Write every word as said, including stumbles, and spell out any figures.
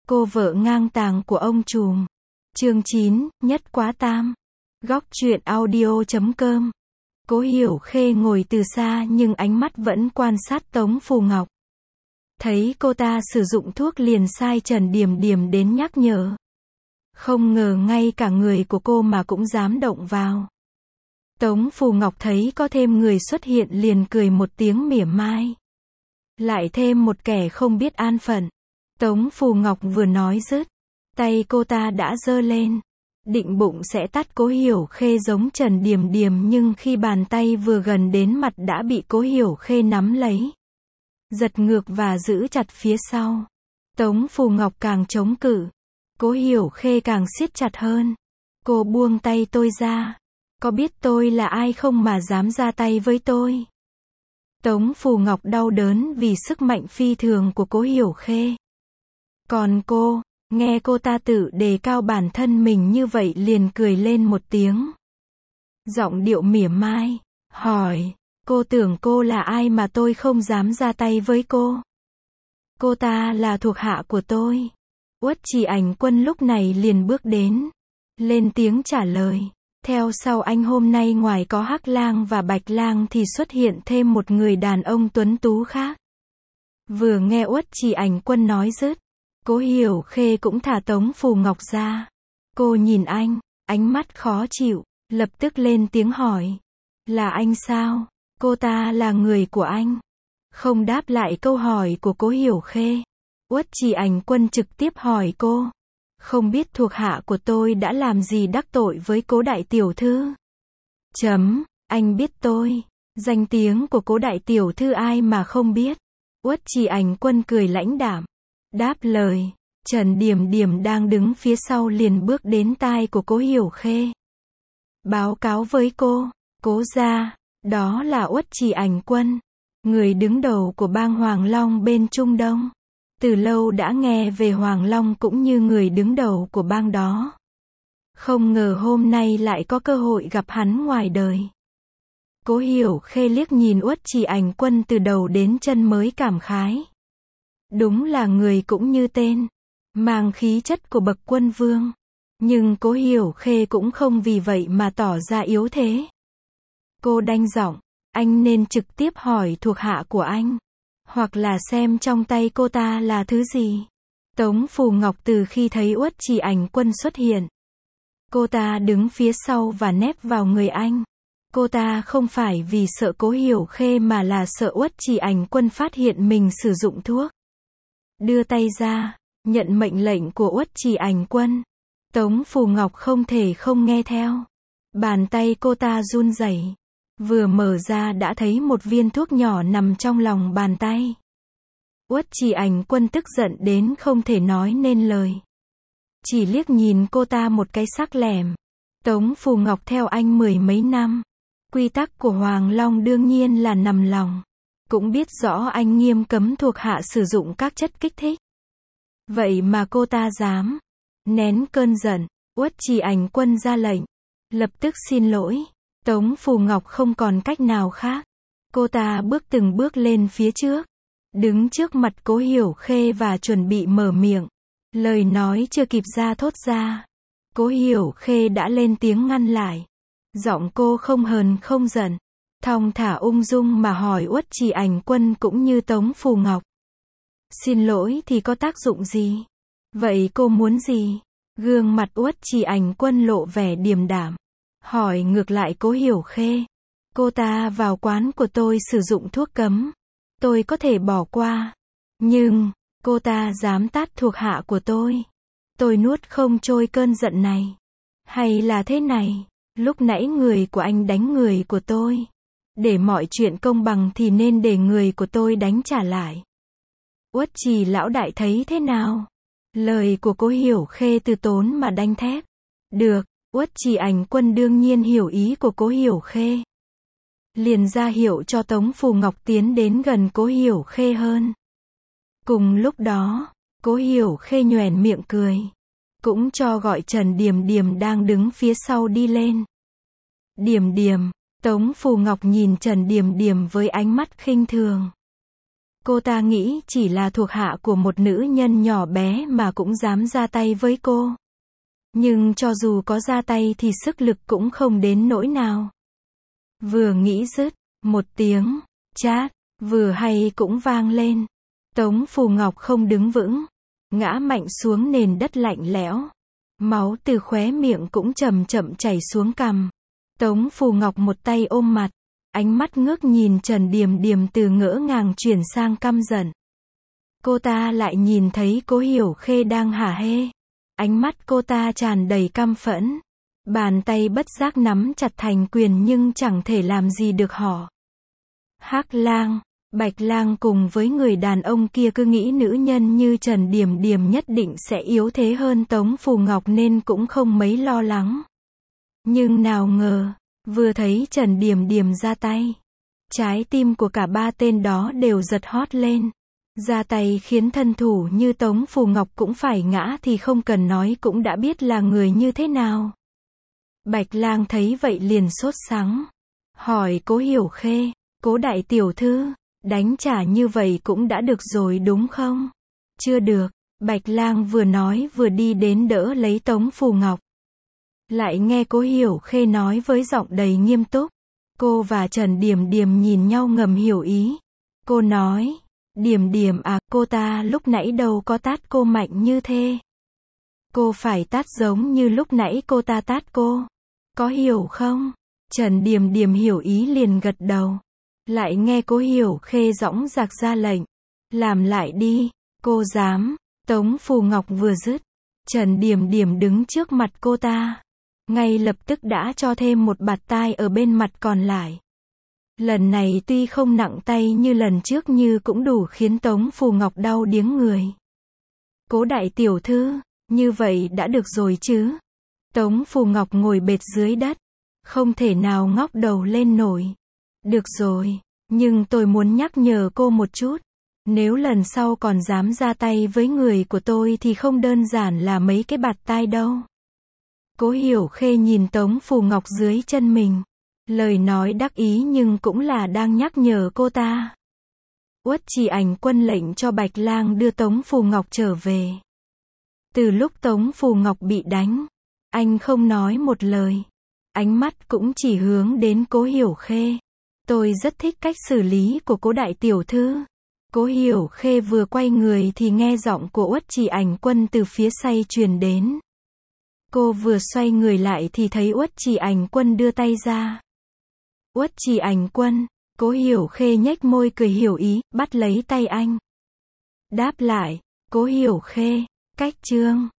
Cô vợ ngang tàng của ông trùm. Chương chín, nhất quá tam. Góc truyện audio chấm com. Cố Hiểu Khê ngồi từ xa nhưng ánh mắt vẫn quan sát Tống Phù Ngọc. Thấy cô ta sử dụng thuốc liền sai Trần Điềm Điềm đến nhắc nhở. Không ngờ ngay cả người của cô mà cũng dám động vào. Tống Phù Ngọc thấy có thêm người xuất hiện liền cười một tiếng mỉa mai. Lại thêm một kẻ không biết an phận. Tống Phù Ngọc vừa nói dứt, tay cô ta đã giơ lên, định bụng sẽ tát Cố Hiểu Khê giống Trần Điềm Điềm, nhưng khi bàn tay vừa gần đến mặt đã bị Cố Hiểu Khê nắm lấy, giật ngược và giữ chặt phía sau. Tống Phù Ngọc càng chống cự, Cố Hiểu Khê càng siết chặt hơn. Cô buông tay tôi ra. Có biết tôi là ai không mà dám ra tay với tôi? Tống Phù Ngọc đau đớn vì sức mạnh phi thường của Cố Hiểu Khê. Còn cô, nghe cô ta tự đề cao bản thân mình như vậy liền cười lên một tiếng. Giọng điệu mỉa mai, hỏi, cô tưởng cô là ai mà tôi không dám ra tay với cô? Cô ta là thuộc hạ của tôi. Uất Trì Ảnh Quân lúc này liền bước đến, lên tiếng trả lời. Theo sau anh hôm nay ngoài có Hắc Lang và Bạch Lang thì xuất hiện thêm một người đàn ông tuấn tú khác. Vừa nghe Uất Trì Ảnh Quân nói dứt, Cố Hiểu Khê cũng thả Tống Phù Ngọc ra. Cô nhìn anh, ánh mắt khó chịu, lập tức lên tiếng hỏi. Là anh sao? Cô ta là người của anh. Không đáp lại câu hỏi của Cố Hiểu Khê, Uất Trì Ảnh Quân trực tiếp hỏi cô. Không biết thuộc hạ của tôi đã làm gì đắc tội với Cố đại tiểu thư? Chấm, anh biết tôi. Danh tiếng của Cố đại tiểu thư ai mà không biết? Uất Trì Ảnh Quân cười lãnh đạm, đáp lời. Trần Điềm Điềm đang đứng phía sau liền bước đến tai của Cố Hiểu Khê. Báo cáo với cô, Cố gia, đó là Uất Trì Ảnh Quân, người đứng đầu của bang Hoàng Long bên Trung Đông. Từ lâu đã nghe về Hoàng Long cũng như người đứng đầu của bang đó. Không ngờ hôm nay lại có cơ hội gặp hắn ngoài đời. Cố Hiểu Khê liếc nhìn Uất Trì Ảnh Quân từ đầu đến chân mới cảm khái. Đúng là người cũng như tên, mang khí chất của bậc quân vương. Nhưng Cố Hiểu Khê cũng không vì vậy mà tỏ ra yếu thế. Cô đanh giọng, anh nên trực tiếp hỏi thuộc hạ của anh. Hoặc là xem trong tay cô ta là thứ gì. Tống Phù Ngọc từ khi thấy Uất Trì Ảnh Quân xuất hiện, cô ta đứng phía sau và nép vào người anh. Cô ta không phải vì sợ Cố Hiểu Khê mà là sợ Uất Trì Ảnh Quân phát hiện mình sử dụng thuốc. Đưa tay ra, nhận mệnh lệnh của Uất Trì Ảnh Quân. Tống Phù Ngọc không thể không nghe theo. Bàn tay cô ta run rẩy. Vừa mở ra đã thấy một viên thuốc nhỏ nằm trong lòng bàn tay. Uất Trì Ảnh Quân tức giận đến không thể nói nên lời. Chỉ liếc nhìn cô ta một cái sắc lẻm. Tống Phù Ngọc theo anh mười mấy năm. Quy tắc của Hoàng Long đương nhiên là nằm lòng. Cũng biết rõ anh nghiêm cấm thuộc hạ sử dụng các chất kích thích. Vậy mà cô ta dám. Nén cơn giận, Uất Trì Ảnh Quân ra lệnh. Lập tức xin lỗi. Tống Phù Ngọc không còn cách nào khác. Cô ta bước từng bước lên phía trước, đứng trước mặt Cố Hiểu Khê và chuẩn bị mở miệng. Lời nói chưa kịp ra thốt ra, Cố Hiểu Khê đã lên tiếng ngăn lại. Giọng cô không hờn không giận, thong thả ung dung mà hỏi Uất Trì Ảnh Quân cũng như Tống Phù Ngọc. Xin lỗi thì có tác dụng gì? Vậy cô muốn gì? Gương mặt Uất Trì Ảnh Quân lộ vẻ điềm đạm. Hỏi ngược lại Cố Hiểu Khê. Cô ta vào quán của tôi sử dụng thuốc cấm. Tôi có thể bỏ qua. Nhưng, cô ta dám tát thuộc hạ của tôi. Tôi nuốt không trôi cơn giận này. Hay là thế này, lúc nãy người của anh đánh người của tôi. Để mọi chuyện công bằng thì nên để người của tôi đánh trả lại. Uất Trì lão đại thấy thế nào? Lời của Cố Hiểu Khê từ tốn mà đanh thép. Được. Uất Trì Ảnh Quân đương nhiên hiểu ý của Cố Hiểu Khê. Liền ra hiệu cho Tống Phù Ngọc tiến đến gần Cố Hiểu Khê hơn. Cùng lúc đó, Cố Hiểu Khê nhoẻn miệng cười. Cũng cho gọi Trần Điềm Điềm đang đứng phía sau đi lên. Điềm Điềm, Tống Phù Ngọc nhìn Trần Điềm Điềm với ánh mắt khinh thường. Cô ta nghĩ chỉ là thuộc hạ của một nữ nhân nhỏ bé mà cũng dám ra tay với cô. Nhưng cho dù có ra tay thì sức lực cũng không đến nỗi nào. Vừa nghĩ dứt, một tiếng chát vừa hay cũng vang lên. Tống Phù Ngọc không đứng vững, ngã mạnh xuống nền đất lạnh lẽo. Máu từ khóe miệng cũng chậm chậm chảy xuống cằm. Tống Phù Ngọc một tay ôm mặt, ánh mắt ngước nhìn Trần Điềm Điềm từ ngỡ ngàng chuyển sang căm giận. Cô ta lại nhìn thấy Cố Hiểu Khê đang hả hê. Ánh mắt cô ta tràn đầy căm phẫn. Bàn tay bất giác nắm chặt thành quyền nhưng chẳng thể làm gì được họ. Hắc Lang, Bạch Lang cùng với người đàn ông kia cứ nghĩ nữ nhân như Trần Điềm Điềm nhất định sẽ yếu thế hơn Tống Phù Ngọc nên cũng không mấy lo lắng. Nhưng nào ngờ, vừa thấy Trần Điềm Điềm ra tay, trái tim của cả ba tên đó đều giật hót lên. Ra tay khiến thân thủ như Tống Phù Ngọc cũng phải ngã thì không cần nói cũng đã biết là người như thế nào. Bạch Lang thấy vậy liền sốt sắng, hỏi Cố Hiểu Khê, Cố đại tiểu thư, đánh trả như vậy cũng đã được rồi đúng không? Chưa được, Bạch Lang vừa nói vừa đi đến đỡ lấy Tống Phù Ngọc. Lại nghe Cố Hiểu Khê nói với giọng đầy nghiêm túc. Cô và Trần Điềm Điềm nhìn nhau ngầm hiểu ý. Cô nói, Điềm Điềm à, cô ta lúc nãy đâu có tát cô mạnh như thế. Cô phải tát giống như lúc nãy cô ta tát cô. Có hiểu không? Trần Điềm Điềm hiểu ý liền gật đầu. Lại nghe Cố Hiểu Khê dõng dạc ra lệnh. Làm lại đi, cô dám. Tống Phù Ngọc vừa dứt, Trần Điềm Điềm đứng trước mặt cô ta. Ngay lập tức đã cho thêm một bạt tai ở bên mặt còn lại. Lần này tuy không nặng tay như lần trước nhưng cũng đủ khiến Tống Phù Ngọc đau điếng người. Cố đại tiểu thư, như vậy đã được rồi chứ? Tống Phù Ngọc ngồi bệt dưới đất, không thể nào ngóc đầu lên nổi. Được rồi, nhưng tôi muốn nhắc nhở cô một chút. Nếu lần sau còn dám ra tay với người của tôi thì không đơn giản là mấy cái bạt tai đâu. Cố Hiểu Khê nhìn Tống Phù Ngọc dưới chân mình. Lời nói đắc ý nhưng cũng là đang nhắc nhở cô ta. Uất Trì Ảnh Quân lệnh cho Bạch Lang đưa Tống Phù Ngọc trở về. Từ lúc Tống Phù Ngọc bị đánh, anh không nói một lời. Ánh mắt cũng chỉ hướng đến Cố Hiểu Khê. Tôi rất thích cách xử lý của Cố đại tiểu thư. Cố Hiểu Khê vừa quay người thì nghe giọng của Uất Trì Ảnh Quân từ phía sau truyền đến. Cô vừa xoay người lại thì thấy Uất Trì Ảnh Quân đưa tay ra. Uất Trì Ảnh Quân, Cố Hiểu Khê nhếch môi cười hiểu ý, bắt lấy tay anh. Đáp lại, Cố Hiểu Khê, cách chương.